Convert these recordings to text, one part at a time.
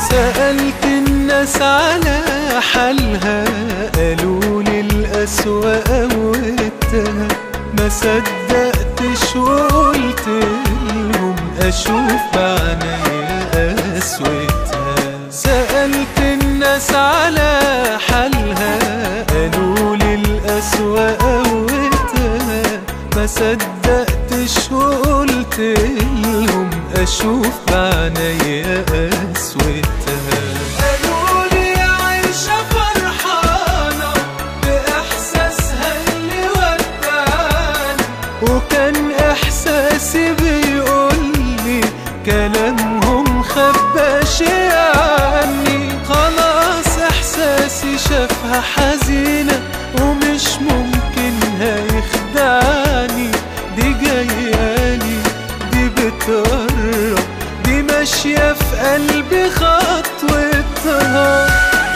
سألت الناس على حالها، قالولي القسوة قوتها. ما صدقتش وقلت لهم أشوف بعينيا قسوتها. سألت الناس على حالها، قالولي القسوة قوتها. ما صدقتش وقلت لهم أشوف بعينيا قسوتها. قالولي عايشة فرحانة بإحساسها اللي ودعني، وكان إحساسي بيقولي كلامهم خباش عني. خلاص إحساسي شافها حزينة ومش ممكن هيخدعني. دي جايالي، دي بتقرب، دي ماشية في قلبي خطوتها.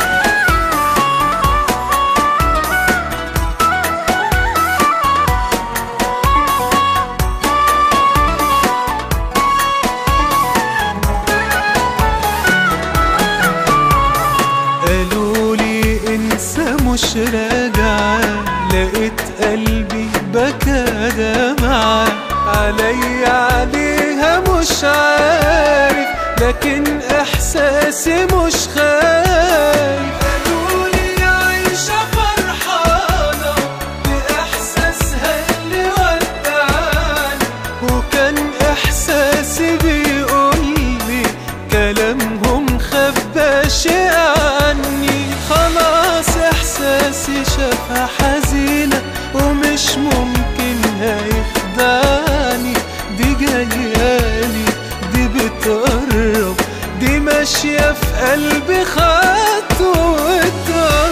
قالولي انسى مش راجعة، لقيت قلبي بكى دمعة. عليا عليها مش عارف، لكن احساسي مش خايف. قالولي عايشة فرحانة بإحساسها اللي ودعني، وكان احساسي بيقولي كلامهم خباش عني. خلاص احساسي شافها حزينة ومش ممكن هيخدعني. دي جايالي، دي بتقرب، دي ماشية في قلبي خطوتها.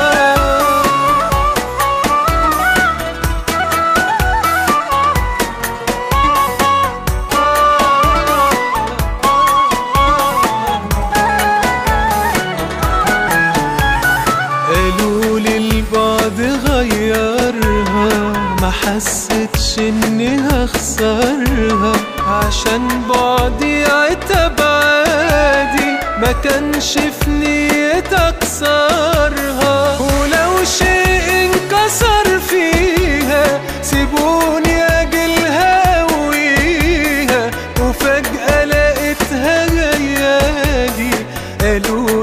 قالولي البعد غيرها، ما حسيتش اني هخسرها. عشان بعدي عتب عادي، ما كانش في نيتي اكسرها. ولو شيء انكسر فيها سيبوني اجيلها ويها. وفجأة لقيتها جايالي، قالوا